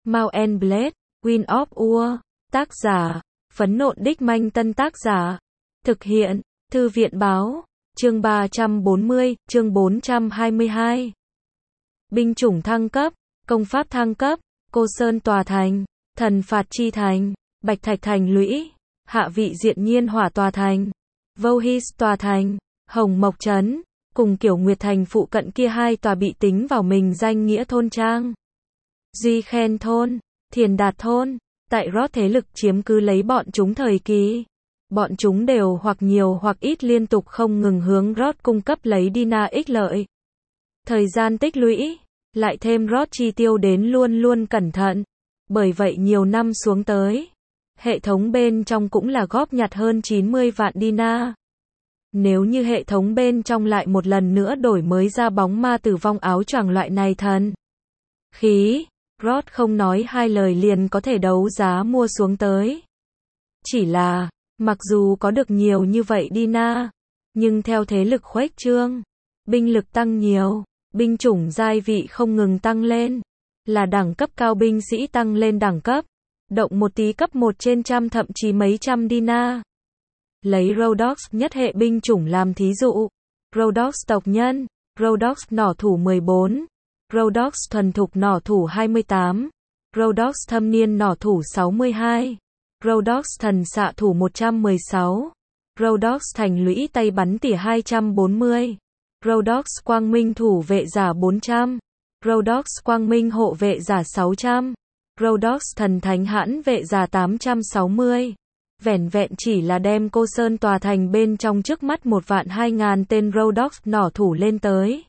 Mount and Blade, Wind of War, tác giả, Phấn Nộn Đích Manh Tân tác giả, thực hiện, Thư viện Báo, chương 340, chương 422. Binh chủng thăng cấp, công pháp thăng cấp, Cô Sơn Tòa Thành, Thần Phạt Chi Thành, Bạch Thạch Thành Lũy, Hạ Vị Diện Nhiên Hỏa Tòa Thành, Vouhis Tòa Thành, Hồng Mộc Trấn, cùng Kiểu Nguyệt Thành phụ cận kia hai tòa bị tính vào mình danh nghĩa thôn trang. Duy Khen Thôn, Thiền Đạt Thôn, tại Rốt thế lực chiếm cứ lấy bọn chúng thời kỳ. Bọn chúng đều hoặc nhiều hoặc ít liên tục không ngừng hướng Rốt cung cấp lấy Dina ích lợi. Thời gian tích lũy, lại thêm Rốt chi tiêu đến luôn luôn cẩn thận. Bởi vậy nhiều năm xuống tới, hệ thống bên trong cũng là góp nhặt hơn 90 vạn Dina. Nếu như hệ thống bên trong lại một lần nữa đổi mới ra bóng ma tử vong áo choàng loại này thần khí, Rốt không nói hai lời liền có thể đấu giá mua xuống tới. Chỉ là, mặc dù có được nhiều như vậy Dina, nhưng theo thế lực khuếch trương, binh lực tăng nhiều, binh chủng giai vị không ngừng tăng lên, là đẳng cấp cao binh sĩ tăng lên đẳng cấp, động một tí cấp 1 trên trăm thậm chí mấy trăm Dina. Lấy Rhodox nhất hệ binh chủng làm thí dụ, Rhodox tộc nhân, Rhodox nỏ thủ 14, Rhodox thuần thục nỏ thủ 28, Rhodox thâm niên nỏ thủ 62, Rhodox thần xạ thủ 116, Rhodox thành lũy tay bắn tỉa 240, Rhodox quang minh thủ vệ giả 400, Rhodox quang minh hộ vệ giả 600, Rhodox thần thánh hãn vệ giả 860. Vẻn vẹn chỉ là đem Cô Sơn Tòa Thành bên trong trước mắt 1.200.000 tên Rhodox nỏ thủ lên tới.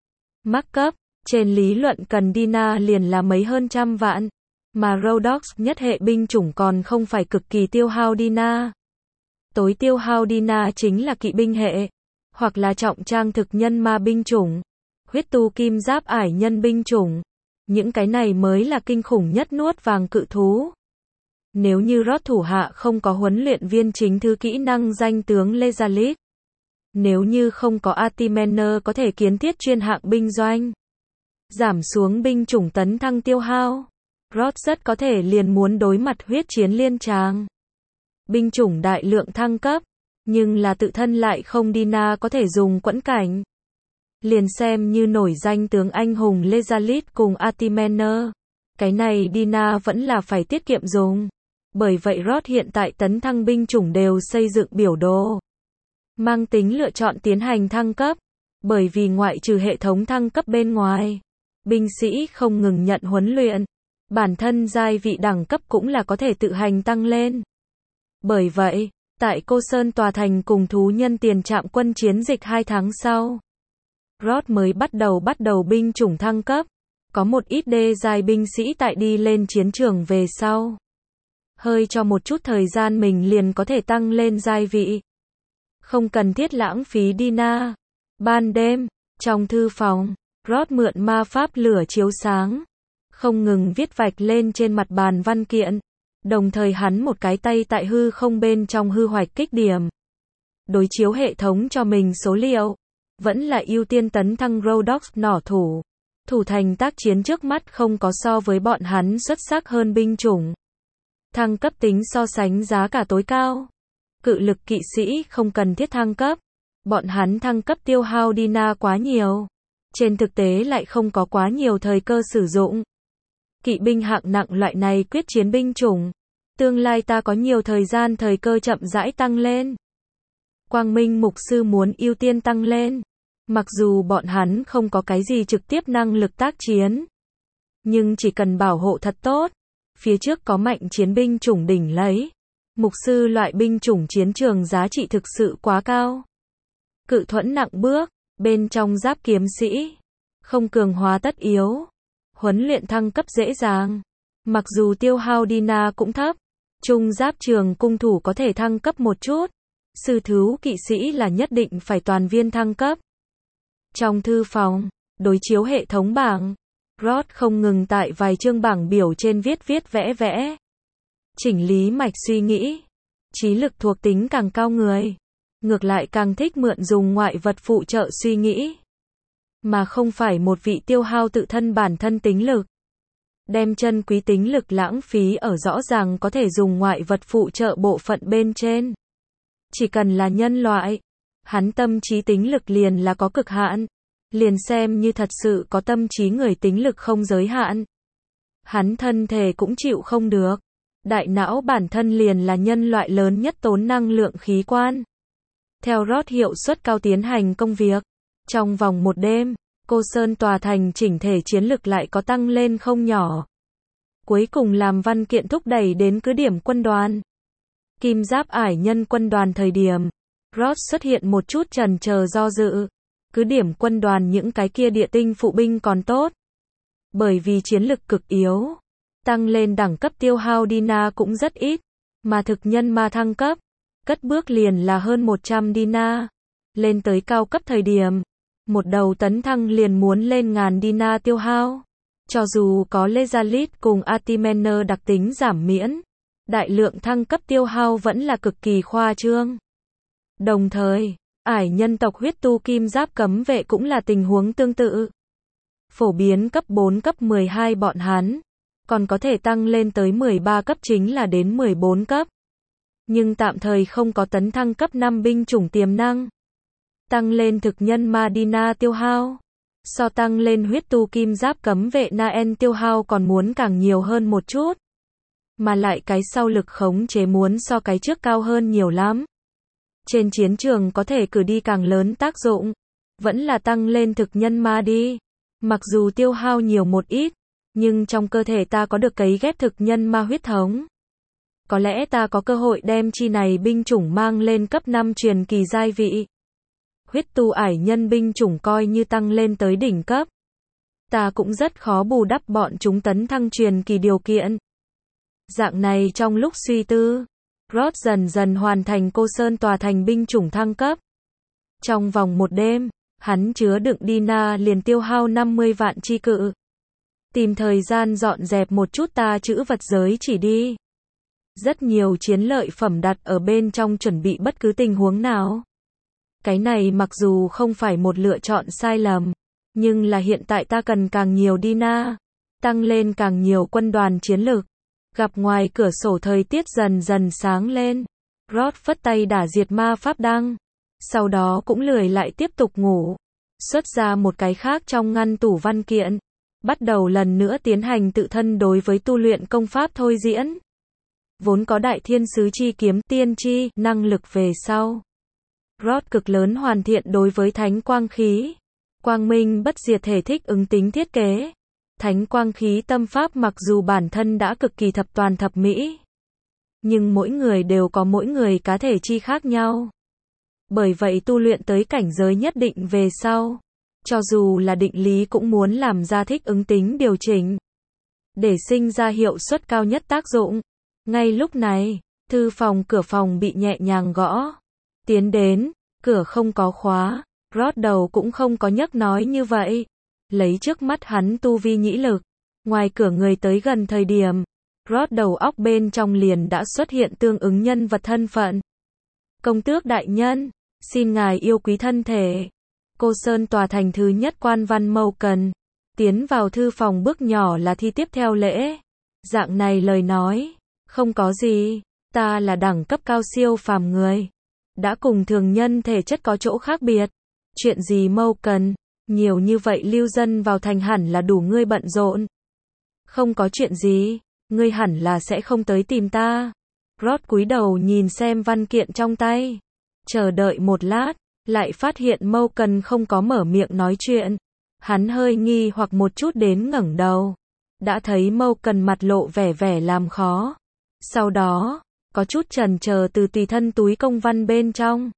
Mắc cấp, trên lý luận cần Dina liền là mấy hơn trăm vạn, mà Rhodox nhất hệ binh chủng còn không phải cực kỳ tiêu hao Dina. Tối tiêu hao Dina chính là kỵ binh hệ, hoặc là trọng trang thực nhân ma binh chủng, huyết tu kim giáp ải nhân binh chủng. Những cái này mới là kinh khủng nhất nuốt vàng cự thú. Nếu như Rốt thủ hạ không có huấn luyện viên chính thứ kỹ năng danh tướng Lezalit, nếu như không có Artimener có thể kiến thiết chuyên hạng binh doanh, giảm xuống binh chủng tấn thăng tiêu hao, Rốt rất có thể liền muốn đối mặt huyết chiến liên tràng. Binh chủng đại lượng thăng cấp, nhưng là tự thân lại không Dina có thể dùng quẫn cảnh. Liền xem như nổi danh tướng anh hùng Lezalit cùng Artimener, cái này Dina vẫn là phải tiết kiệm dùng. Bởi vậy Rốt hiện tại tấn thăng binh chủng đều xây dựng biểu đồ, mang tính lựa chọn tiến hành thăng cấp, bởi vì ngoại trừ hệ thống thăng cấp bên ngoài, binh sĩ không ngừng nhận huấn luyện, bản thân giai vị đẳng cấp cũng là có thể tự hành tăng lên. Bởi vậy, tại Cô Sơn Tòa Thành cùng thú nhân tiền trạm quân chiến dịch 2 tháng sau, Rốt mới bắt đầu binh chủng thăng cấp, có một ít đê giai binh sĩ tại đi lên chiến trường về sau. Hơi cho một chút thời gian mình liền có thể tăng lên giai vị. Không cần thiết lãng phí Dina. Ban đêm, trong thư phòng, Rốt mượn ma pháp lửa chiếu sáng, không ngừng viết vạch lên trên mặt bàn văn kiện, đồng thời hắn một cái tay tại hư không bên trong hư hoạch kích điểm. Đối chiếu hệ thống cho mình số liệu, vẫn là ưu tiên tấn thăng Rhodox nỏ thủ. Thủ thành tác chiến trước mắt không có so với bọn hắn xuất sắc hơn binh chủng. Thăng cấp tính so sánh giá cả tối cao. Cự lực kỵ sĩ không cần thiết thăng cấp. Bọn hắn thăng cấp tiêu hao Dina quá nhiều. Trên thực tế lại không có quá nhiều thời cơ sử dụng. Kỵ binh hạng nặng loại này quyết chiến binh chủng. Tương lai ta có nhiều thời gian thời cơ chậm rãi tăng lên. Quang Minh Mục Sư muốn ưu tiên tăng lên. Mặc dù bọn hắn không có cái gì trực tiếp năng lực tác chiến, nhưng chỉ cần bảo hộ thật tốt. Phía trước có mạnh chiến binh chủng đỉnh lấy. Mục sư loại binh chủng chiến trường giá trị thực sự quá cao. Cự thuẫn nặng bước, bên trong giáp kiếm sĩ. Không cường hóa tất yếu. Huấn luyện thăng cấp dễ dàng. Mặc dù tiêu hao Dina cũng thấp. Trung giáp trường cung thủ có thể thăng cấp một chút. Sư thú kỵ sĩ là nhất định phải toàn viên thăng cấp. Trong thư phòng, đối chiếu hệ thống bảng, Rốt không ngừng tại vài chương bảng biểu trên viết vẽ. Chỉnh lý mạch suy nghĩ. Trí lực thuộc tính càng cao người, ngược lại càng thích mượn dùng ngoại vật phụ trợ suy nghĩ, mà không phải một vị tiêu hao tự thân bản thân tính lực. đem chân quý tính lực lãng phí ở rõ ràng có thể dùng ngoại vật phụ trợ bộ phận bên trên. Chỉ cần là nhân loại, hắn tâm trí tính lực liền là có cực hạn. Liền xem như thật sự có tâm trí người tính lực không giới hạn. Hắn thân thể cũng chịu không được. Đại não bản thân liền là nhân loại lớn nhất tốn năng lượng khí quan. Theo Roth hiệu suất cao tiến hành công việc. Trong vòng một đêm, Cô Sơn tòa thành chỉnh thể chiến lực lại có tăng lên không nhỏ. Cuối cùng làm văn kiện thúc đẩy đến cứ điểm quân đoàn. Kim giáp ải nhân quân đoàn thời điểm, Roth xuất hiện một chút chần chờ do dự. Cứ điểm quân đoàn những cái kia địa tinh phụ binh còn tốt. Bởi vì chiến lực cực yếu. Tăng lên đẳng cấp tiêu hao Dina cũng rất ít. Mà thực nhân ma thăng cấp. Cất bước liền là hơn 100 Dina. Lên tới cao cấp thời điểm. Một đầu tấn thăng liền muốn lên ngàn Dina tiêu hao. Cho dù có Lezalit cùng Artimener đặc tính giảm miễn. Đại lượng thăng cấp tiêu hao vẫn là cực kỳ khoa trương. Đồng thời, ải nhân tộc huyết tu kim giáp cấm vệ cũng là tình huống tương tự. Phổ biến cấp 4 cấp 12 bọn hắn. Còn có thể tăng lên tới 13 cấp chính là đến 14 cấp. Nhưng tạm thời không có tấn thăng cấp 5 binh chủng tiềm năng. Tăng lên thực nhân ma Dina tiêu hao. So tăng lên huyết tu kim giáp cấm vệ Naen tiêu hao còn muốn càng nhiều hơn một chút. Mà lại cái sau lực khống chế muốn so cái trước cao hơn nhiều lắm. Trên chiến trường có thể cử đi càng lớn tác dụng. Vẫn là tăng lên thực nhân ma đi. Mặc dù tiêu hao nhiều một ít. Nhưng trong cơ thể ta có được cấy ghép thực nhân ma huyết thống. Có lẽ ta có cơ hội đem chi này binh chủng mang lên cấp 5 truyền kỳ giai vị. Huyết tu ải nhân binh chủng coi như tăng lên tới đỉnh cấp. Ta cũng rất khó bù đắp bọn chúng tấn thăng truyền kỳ điều kiện. Dạng này trong lúc suy tư, Roth dần dần hoàn thành Cô Sơn tòa thành binh chủng thăng cấp. Trong vòng một đêm, hắn chứa đựng Dina liền tiêu hao 50 vạn chi cự. Tìm thời gian dọn dẹp một chút ta trữ vật giới chỉ đi. Rất nhiều chiến lợi phẩm đặt ở bên trong chuẩn bị bất cứ tình huống nào. Cái này mặc dù không phải một lựa chọn sai lầm, nhưng là hiện tại ta cần càng nhiều Dina, tăng lên càng nhiều quân đoàn chiến lực. Gặp ngoài cửa sổ thời tiết dần dần sáng lên. Roth phất tay đả diệt ma pháp đăng. Sau đó cũng lười lại tiếp tục ngủ. Xuất ra một cái khác trong ngăn tủ văn kiện. Bắt đầu lần nữa tiến hành tự thân đối với tu luyện công pháp thôi diễn. Vốn có đại thiên sứ chi kiếm tiên tri năng lực về sau. Roth cực lớn hoàn thiện đối với thánh quang khí. Quang minh bất diệt thể thích ứng tính thiết kế. Thánh quang khí tâm pháp mặc dù bản thân đã cực kỳ thập toàn thập mỹ. Nhưng mỗi người đều có mỗi người cá thể chi khác nhau. Bởi vậy tu luyện tới cảnh giới nhất định về sau. Cho dù là định lý cũng muốn làm ra thích ứng tính điều chỉnh. Để sinh ra hiệu suất cao nhất tác dụng. Ngay lúc này, thư phòng cửa phòng bị nhẹ nhàng gõ. Tiến đến, cửa không có khóa. Roth đầu cũng không có nhấc nói như vậy. Lấy trước mắt hắn tu vi nhĩ lực. Ngoài cửa người tới gần thời điểm. Roth đầu óc bên trong liền đã xuất hiện tương ứng nhân vật thân phận. Công tước đại nhân, xin ngài yêu quý thân thể. Cô Sơn tòa thành thứ nhất quan văn Mâu Cần. Tiến vào thư phòng bước nhỏ là thi tiếp theo lễ. Dạng này lời nói. Không có gì. Ta là đẳng cấp cao siêu phàm người. Đã cùng thường nhân thể chất có chỗ khác biệt. Chuyện gì Mâu Cần? Nhiều như vậy lưu dân vào thành hẳn là đủ ngươi bận rộn. Không có chuyện gì. Ngươi hẳn là sẽ không tới tìm ta. Roth cúi đầu nhìn xem văn kiện trong tay. Chờ đợi một lát. Lại phát hiện Mâu Cần không có mở miệng nói chuyện. Hắn hơi nghi hoặc một chút đến ngẩng đầu. Đã thấy Mâu Cần mặt lộ vẻ làm khó. Sau đó, có chút chần chờ từ tùy thân túi công văn bên trong.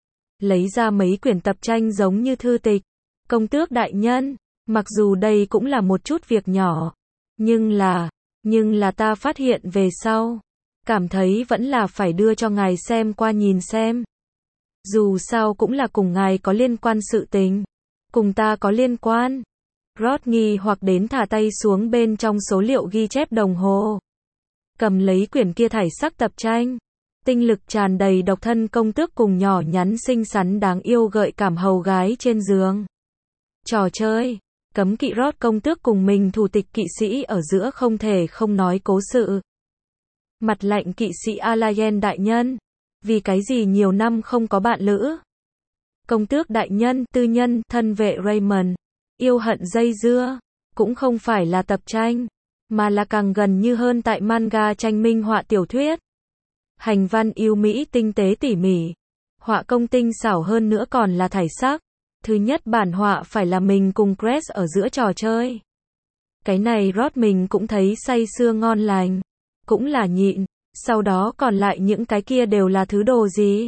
Lấy ra mấy quyển tập tranh giống như thư tịch. Công tước đại nhân, mặc dù đây cũng là một chút việc nhỏ. Nhưng là ta phát hiện về sau. Cảm thấy vẫn là phải đưa cho ngài xem qua nhìn xem. Dù sao cũng là cùng ngài có liên quan sự tình. Cùng ta có liên quan. Roth nghi hoặc đến thả tay xuống bên trong số liệu ghi chép đồng hồ. Cầm lấy quyển kia thải sắc tập tranh. Tinh lực tràn đầy độc thân công tước cùng nhỏ nhắn xinh xắn đáng yêu gợi cảm hầu gái trên giường. Trò chơi. Cấm kỵ Roth công tước cùng mình thủ tịch kỵ sĩ ở giữa không thể không nói cố sự. Mặt lạnh kỵ sĩ Alayen đại nhân. Vì cái gì nhiều năm không có bạn lữ? Công tước đại nhân, tư nhân, thân vệ Raymond. Yêu hận dây dưa. Cũng không phải là tập tranh. Mà là càng gần như hơn tại manga tranh minh họa tiểu thuyết. Hành văn yêu mỹ tinh tế tỉ mỉ. Họa công tinh xảo hơn nữa còn là thải sắc. Thứ nhất bản họa phải là mình cùng Grace ở giữa trò chơi. Cái này Roth mình cũng thấy say sưa ngon lành. Cũng là nhịn. Sau đó còn lại những cái kia đều là thứ đồ gì?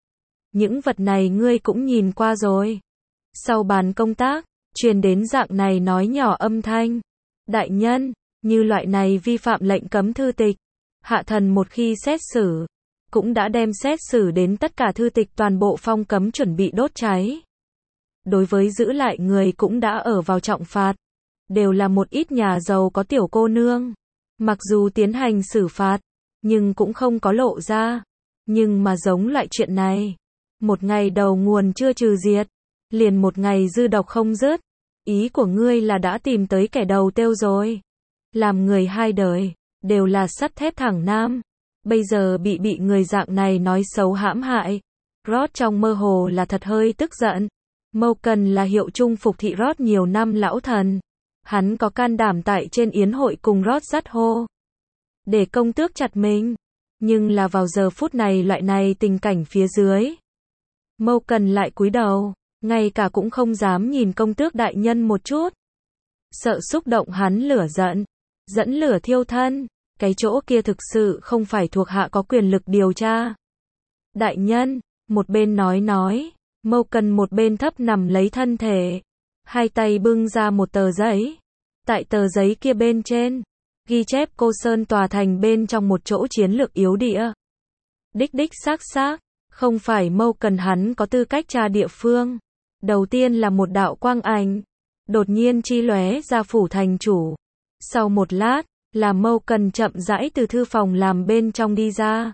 Những vật này ngươi cũng nhìn qua rồi. Sau bàn công tác, truyền đến dạng này nói nhỏ âm thanh. Đại nhân, như loại này vi phạm lệnh cấm thư tịch. Hạ thần một khi xét xử, cũng đã đem xét xử đến tất cả thư tịch toàn bộ phong cấm chuẩn bị đốt cháy. Đối với giữ lại người cũng đã ở vào trọng phạt. Đều là một ít nhà giàu có tiểu cô nương. Mặc dù tiến hành xử phạt, nhưng cũng không có lộ ra. Nhưng mà giống loại chuyện này, một ngày đầu nguồn chưa trừ diệt, liền một ngày dư độc không dứt. Ý của ngươi là đã tìm tới kẻ đầu tiêu rồi. Làm người hai đời, đều là sắt thép thẳng nam. Bây giờ bị người dạng này nói xấu hãm hại. Roth trong mơ hồ là thật hơi tức giận. Malcolm là hiệu chung phục thị Roth nhiều năm lão thần. Hắn có can đảm tại trên yến hội cùng Roth dắt hô. Để công tước chặt mình. Nhưng là vào giờ phút này loại này tình cảnh phía dưới. Malcolm lại cúi đầu. Ngay cả cũng không dám nhìn công tước đại nhân một chút. Sợ xúc động hắn lửa giận. Dẫn lửa thiêu thân. Cái chỗ kia thực sự không phải thuộc hạ có quyền lực điều tra. Đại nhân, một bên nói. Malcolm một bên thấp nằm lấy thân thể. Hai tay bưng ra một tờ giấy. Tại tờ giấy kia bên trên, ghi chép Cô Sơn tòa thành bên trong một chỗ chiến lược yếu địa. Đích xác, không phải Malcolm hắn có tư cách tra địa phương. Đầu tiên là một đạo quang ảnh, đột nhiên chi lóe ra phủ thành chủ. Sau một lát, là Malcolm chậm rãi từ thư phòng làm bên trong đi ra.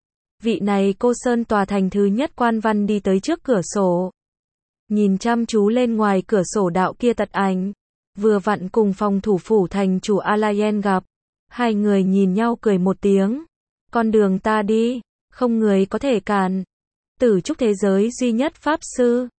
Vị này Cô Sơn tòa thành thứ nhất quan văn đi tới trước cửa sổ. Nhìn chăm chú lên ngoài cửa sổ đạo kia tật ảnh. Vừa vặn cùng phòng thủ phủ thành chủ Alayen gặp. Hai người nhìn nhau cười một tiếng. Con đường ta đi, không người có thể cản. Tử trúc thế giới duy nhất pháp sư.